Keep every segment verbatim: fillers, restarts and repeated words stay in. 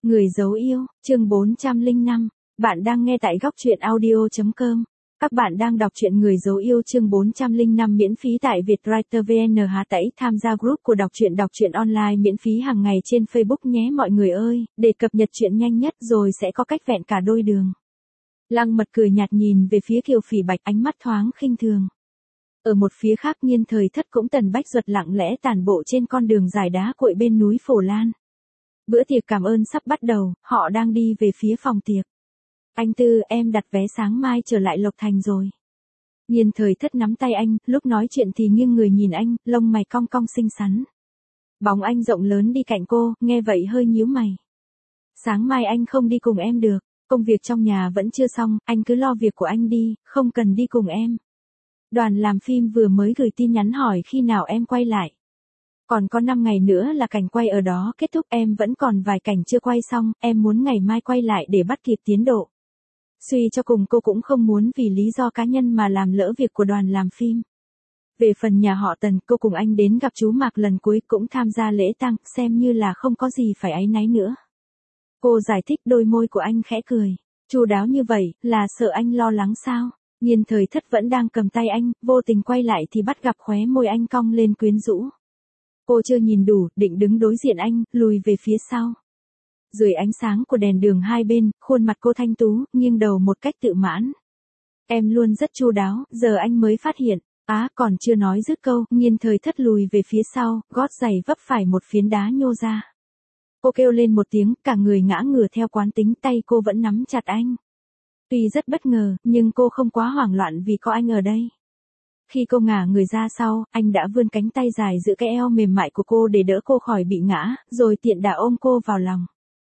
Người dấu yêu, chương bốn trăm lẻ năm. Bạn đang nghe tại góc truyện audio chấm com. Các bạn đang đọc truyện Người dấu yêu chương bốn trăm lẻ năm miễn phí tại Vietwriter vê en H tẩy tham gia group của đọc truyện đọc truyện online miễn phí hàng ngày trên Facebook nhé mọi người ơi, để cập nhật truyện nhanh nhất rồi sẽ có cách vẹn cả đôi đường. Lăng Mật cười nhạt nhìn về phía Kiều Phỉ Bạch, ánh mắt thoáng khinh thường. Ở một phía khác Nhiên Thời Thất cũng Tần Bách Duật lặng lẽ tản bộ trên con đường dài đá cuội bên núi Phổ Lan. Bữa tiệc cảm ơn sắp bắt đầu, họ đang đi về phía phòng tiệc. Anh Tư, em đặt vé sáng mai trở lại Lộc Thành rồi. Nhiên Thời Thất nắm tay anh, lúc nói chuyện thì nghiêng người nhìn anh, lông mày cong cong xinh xắn. Bóng anh rộng lớn đi cạnh cô, nghe vậy hơi nhíu mày. Sáng mai anh không đi cùng em được, công việc trong nhà vẫn chưa xong, anh cứ lo việc của anh đi, không cần đi cùng em. Đoàn làm phim vừa mới gửi tin nhắn hỏi khi nào em quay lại. Còn có năm ngày nữa là cảnh quay ở đó kết thúc, em vẫn còn vài cảnh chưa quay xong, em muốn ngày mai quay lại để bắt kịp tiến độ. Suy cho cùng cô cũng không muốn vì lý do cá nhân mà làm lỡ việc của đoàn làm phim. Về phần nhà họ Tần, cô cùng anh đến gặp chú Mạc lần cuối cũng tham gia lễ tang, xem như là không có gì phải áy náy nữa. Cô giải thích, đôi môi của anh khẽ cười. Chu đáo như vậy, là sợ anh lo lắng sao? Nhiên Thời Thất vẫn đang cầm tay anh, vô tình quay lại thì bắt gặp khóe môi anh cong lên quyến rũ. Cô chưa nhìn đủ, định đứng đối diện anh, lùi về phía sau. Dưới ánh sáng của đèn đường hai bên, khuôn mặt cô thanh tú, nghiêng đầu một cách tự mãn. Em luôn rất chu đáo, giờ anh mới phát hiện. Á, à, còn chưa nói dứt câu, Nhiên Thời Thất lùi về phía sau, gót giày vấp phải một phiến đá nhô ra. Cô kêu lên một tiếng, cả người ngã ngửa theo quán tính, tay cô vẫn nắm chặt anh. Tuy rất bất ngờ, nhưng cô không quá hoảng loạn vì có anh ở đây. Khi cô ngả người ra sau, anh đã vươn cánh tay dài giữ cái eo mềm mại của cô để đỡ cô khỏi bị ngã, rồi tiện đà ôm cô vào lòng.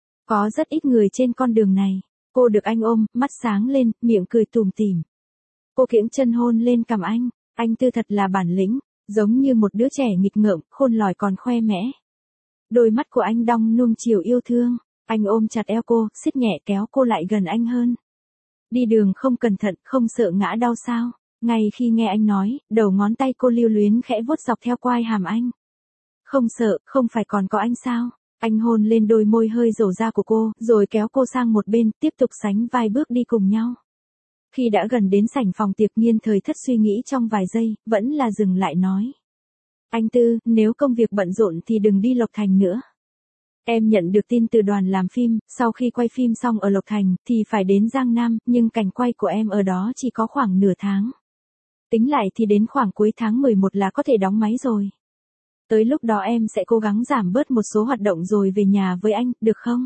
Có rất ít người trên con đường này. Cô được anh ôm, mắt sáng lên, miệng cười tủm tỉm. Cô kiễng chân hôn lên cằm anh. Anh Tư thật là bản lĩnh, giống như một đứa trẻ nghịch ngợm, khôn lỏi còn khoe mẽ. Đôi mắt của anh đong nuông chiều yêu thương. Anh ôm chặt eo cô, siết nhẹ kéo cô lại gần anh hơn. Đi đường không cẩn thận, không sợ ngã đau sao? Ngay khi nghe anh nói, đầu ngón tay cô lưu luyến khẽ vuốt dọc theo quai hàm anh. Không sợ, không phải còn có anh sao? Anh hôn lên đôi môi hơi rổ ra của cô, rồi kéo cô sang một bên, tiếp tục sánh vai bước đi cùng nhau. Khi đã gần đến sảnh phòng tiệc, Nhiên Thời Thất suy nghĩ trong vài giây, vẫn là dừng lại nói. Anh Tư, nếu công việc bận rộn thì đừng đi Lộc Thành nữa. Em nhận được tin từ đoàn làm phim, sau khi quay phim xong ở Lộc Thành, thì phải đến Giang Nam, nhưng cảnh quay của em ở đó chỉ có khoảng nửa tháng. Tính lại thì đến khoảng cuối tháng mười một là có thể đóng máy rồi. Tới lúc đó em sẽ cố gắng giảm bớt một số hoạt động rồi về nhà với anh, được không?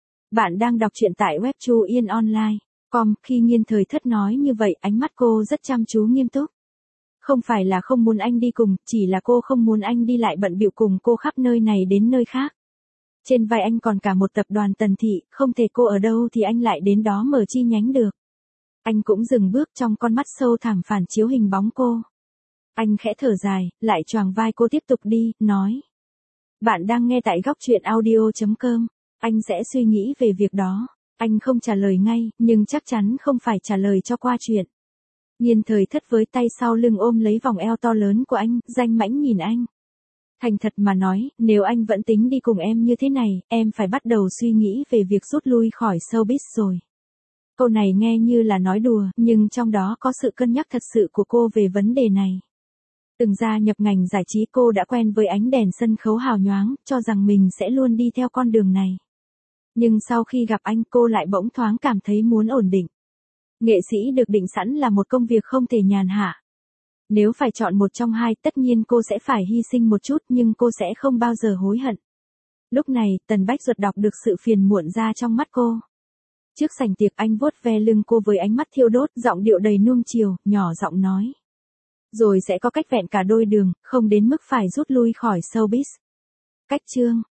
Bạn đang đọc truyện tại web Chu Yên Online chấm com, khi Nhiên Thời Thất nói như vậy, ánh mắt cô rất chăm chú nghiêm túc. Không phải là không muốn anh đi cùng, chỉ là cô không muốn anh đi lại bận bịu cùng cô khắp nơi này đến nơi khác. Trên vai anh còn cả một tập đoàn Tần Thị, không thể cô ở đâu thì anh lại đến đó mở chi nhánh được. Anh cũng dừng bước, trong con mắt sâu thẳm phản chiếu hình bóng cô. Anh khẽ thở dài, lại choàng vai cô tiếp tục đi, nói. Bạn đang nghe tại góc truyện audio chấm com. Anh sẽ suy nghĩ về việc đó. Anh không trả lời ngay, nhưng chắc chắn không phải trả lời cho qua chuyện. Nhiên Thời Thất với tay sau lưng ôm lấy vòng eo to lớn của anh, danh mãnh nhìn anh. Thành thật mà nói, nếu anh vẫn tính đi cùng em như thế này, em phải bắt đầu suy nghĩ về việc rút lui khỏi showbiz rồi. Câu này nghe như là nói đùa, nhưng trong đó có sự cân nhắc thật sự của cô về vấn đề này. Từng gia nhập ngành giải trí, cô đã quen với ánh đèn sân khấu hào nhoáng, cho rằng mình sẽ luôn đi theo con đường này. Nhưng sau khi gặp anh, cô lại bỗng thoáng cảm thấy muốn ổn định. Nghệ sĩ được định sẵn là một công việc không thể nhàn hạ. Nếu phải chọn một trong hai, tất nhiên cô sẽ phải hy sinh một chút, nhưng cô sẽ không bao giờ hối hận. Lúc này, Tần Bách Duật đọc được sự phiền muộn ra trong mắt cô. Trước sảnh tiệc, anh vuốt ve lưng cô với ánh mắt thiêu đốt, giọng điệu đầy nuông chiều, nhỏ giọng nói. Rồi sẽ có cách vẹn cả đôi đường, không đến mức phải rút lui khỏi showbiz. Cách chương.